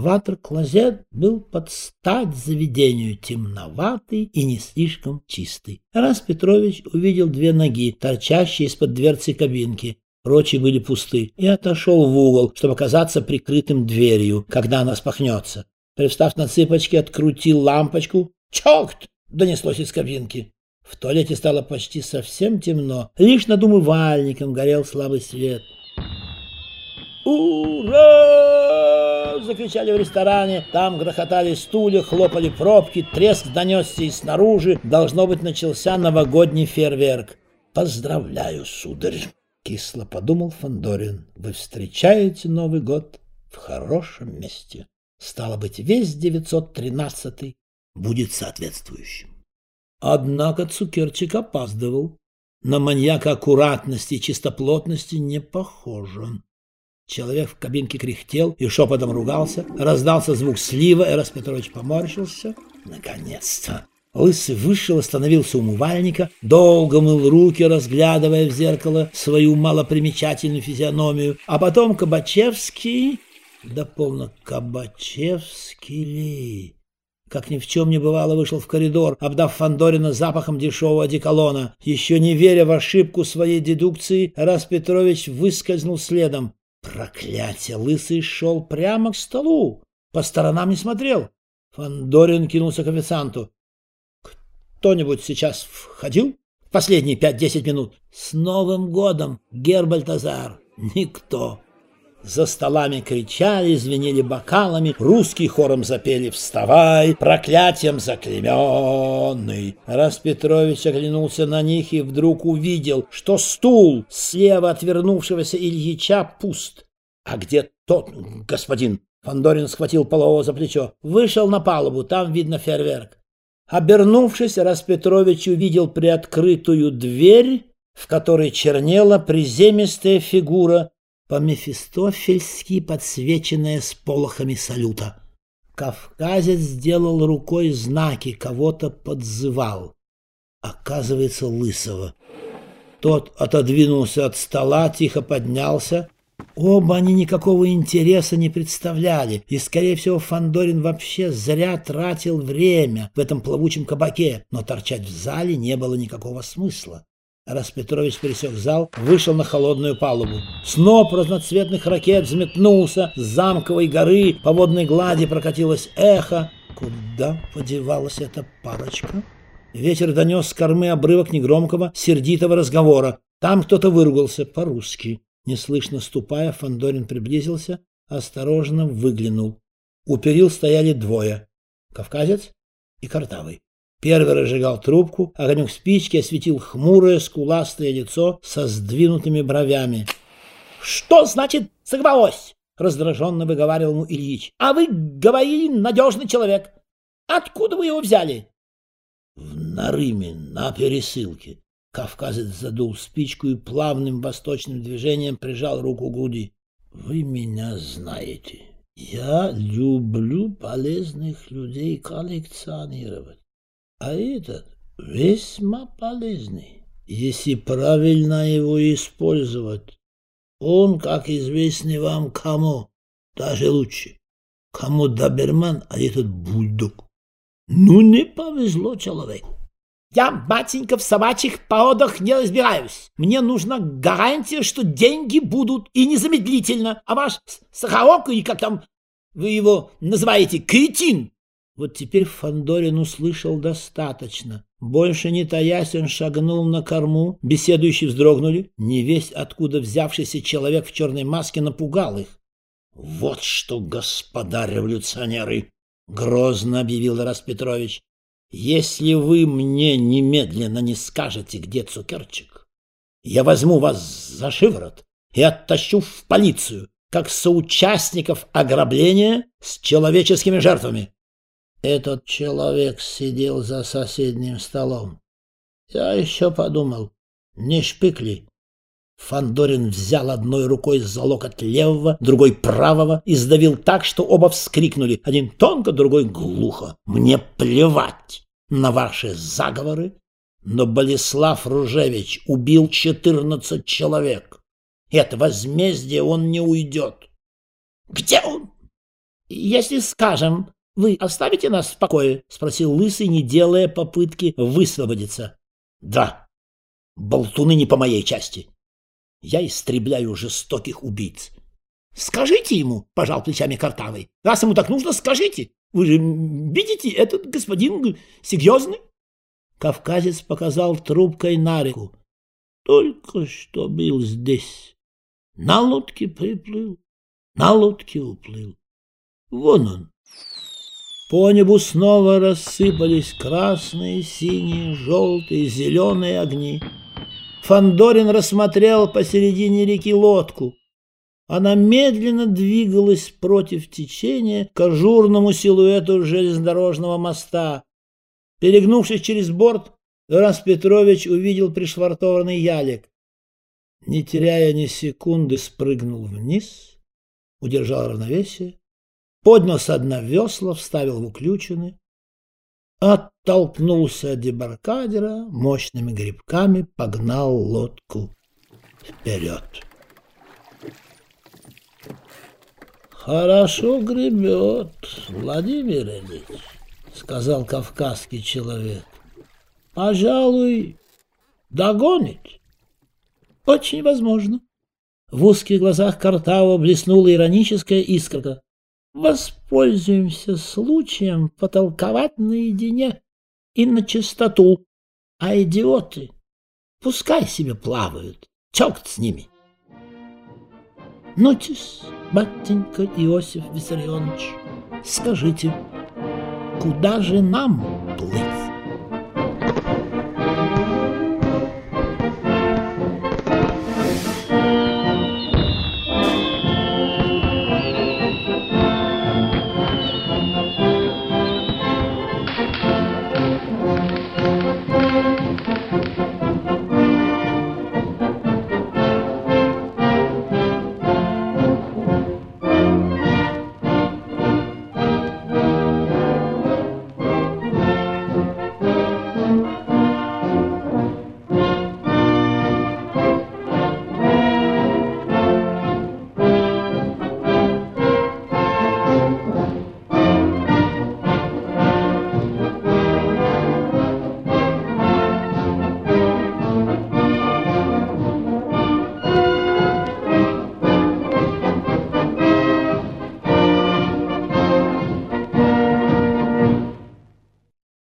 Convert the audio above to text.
Ватер-клозет был под стать заведению, темноватый и не слишком чистый. Тарас Петрович увидел две ноги, торчащие из-под дверцы кабинки. Прочие были пусты, и отошел в угол, чтобы оказаться прикрытым дверью, когда она спахнется. Привстав на цыпочки, открутил лампочку. «Чокт!» — донеслось из кабинки. В туалете стало почти совсем темно. Лишь над умывальником горел слабый свет. «Ура!» — закричали в ресторане. Там грохотали стулья, хлопали пробки, треск донесся и снаружи. Должно быть, начался новогодний фейерверк. «Поздравляю, сударь!» — кисло подумал Фандорин. «Вы встречаете Новый год в хорошем месте. Стало быть, весь 913-й будет соответствующим». Однако Цукерчик опаздывал. На маньяка аккуратности и чистоплотности не похоже. Человек в кабинке кряхтел и шепотом ругался. Раздался звук слива, Тарас Петрович поморщился. Наконец-то! Лысый вышел, остановился у умывальника, долго мыл руки, разглядывая в зеркало свою малопримечательную физиономию. А потом Кабачевский... Да полно, Кабачевский ли... Как ни в чем не бывало, вышел в коридор, обдав Фандорина запахом дешевого одеколона. Еще не веря в ошибку своей дедукции, Тарас Петрович выскользнул следом. Проклятие! Лысый шел прямо к столу, по сторонам не смотрел. Фандорин кинулся к официанту. «Кто-нибудь сейчас входил? Последние 5-10 минут?» «С Новым годом, гер Бальтазар!» «Никто!» За столами кричали, звенели бокалами, русские хором запели «Вставай, проклятием заклейменный». Тарас Петрович оглянулся на них и вдруг увидел, что стул слева отвернувшегося Ильича пуст. «А где тот господин?» Фандорин схватил Полового за плечо. «Вышел на палубу, там видно фейерверк». Обернувшись, Тарас Петрович увидел приоткрытую дверь, в которой чернела приземистая фигура, по-мефистофельски подсвеченная сполохами салюта. Кавказец сделал рукой знаки, кого-то подзывал. Оказывается, Лысого. Тот отодвинулся от стола, тихо поднялся. Оба они никакого интереса не представляли, и, скорее всего, Фандорин вообще зря тратил время в этом плавучем кабаке, но торчать в зале не было никакого смысла. Тарас Петрович пересек зал, вышел на холодную палубу. Сноп разноцветных ракет взметнулся с замковой горы, по водной глади прокатилось эхо. Куда подевалась эта парочка? Ветер донес с кормы обрывок негромкого, сердитого разговора. Там кто-то выругался по-русски. Неслышно ступая, Фандорин приблизился, осторожно выглянул. У перил стояли двое — кавказец и картавый. Первый разжигал трубку, огонек спички осветил хмурое, скуластое лицо со сдвинутыми бровями. — Что значит сорвалось? — раздраженно выговаривал ему Ильич. — А вы говорили, надежный человек. Откуда вы его взяли? — В Нарыме, на пересылке. Кавказец задул спичку и плавным восточным движением прижал руку к груди. — Вы меня знаете. Я люблю полезных людей коллекционировать. А этот весьма полезный, если правильно его использовать. Он, как известный вам, кому, даже лучше. Кому доберман, а этот бульдог. Ну, не повезло человеку. Я, батенька, в собачьих породах не разбираюсь. Мне нужна гарантия, что деньги будут и незамедлительно. А ваш Сахарок, или как там вы его называете, кретин. Вот теперь Фандорин услышал достаточно. Больше не таясь, он шагнул на корму. Беседующие вздрогнули. Невесть, откуда взявшийся человек в черной маске, напугал их. — Вот что, господа революционеры! — грозно объявил Тарас Петрович. — Если вы мне немедленно не скажете, где Цукерчик, я возьму вас за шиворот и оттащу в полицию, как соучастников ограбления с человеческими жертвами. Этот человек сидел за соседним столом. Я еще подумал, не шпик ли? Фандорин взял одной рукой за локоть левого, другой правого и сдавил так, что оба вскрикнули. Один тонко, другой глухо. Мне плевать на ваши заговоры, но Болеслав Ружевич убил 14 человек. И от возмездия он не уйдет. Где он? Если скажем, вы оставите нас в покое? — спросил Лысый, не делая попытки высвободиться. — Да, болтуны не по моей части. Я истребляю жестоких убийц. — Скажите ему, — пожал плечами Картавый. — Раз ему так нужно, скажите. Вы же видите, этот господин серьезный. Кавказец показал трубкой на реку. Только что был здесь. На лодке приплыл, на лодке уплыл. Вон он. По небу снова рассыпались красные, синие, желтые, зеленые огни. Фандорин рассмотрел посередине реки лодку. Она медленно двигалась против течения к ажурному силуэту железнодорожного моста. Перегнувшись через борт, Тарас Петрович увидел пришвартованный ялик. Не теряя ни секунды, спрыгнул вниз, удержал равновесие, поднял со дна весла, вставил в уключины, оттолкнулся от дебаркадера, мощными грибками погнал лодку вперед. «Хорошо гребет, Владимир Ильич», — сказал кавказский человек. «Пожалуй, догонит». «Очень возможно». В узких глазах Картавого блеснула ироническая искорка. «Воспользуемся случаем потолковать наедине и на чистоту. А идиоты пускай себе плавают, черт с ними». «Ну-тесь, батенька Иосиф Виссарионович, скажите, куда же нам плыть?»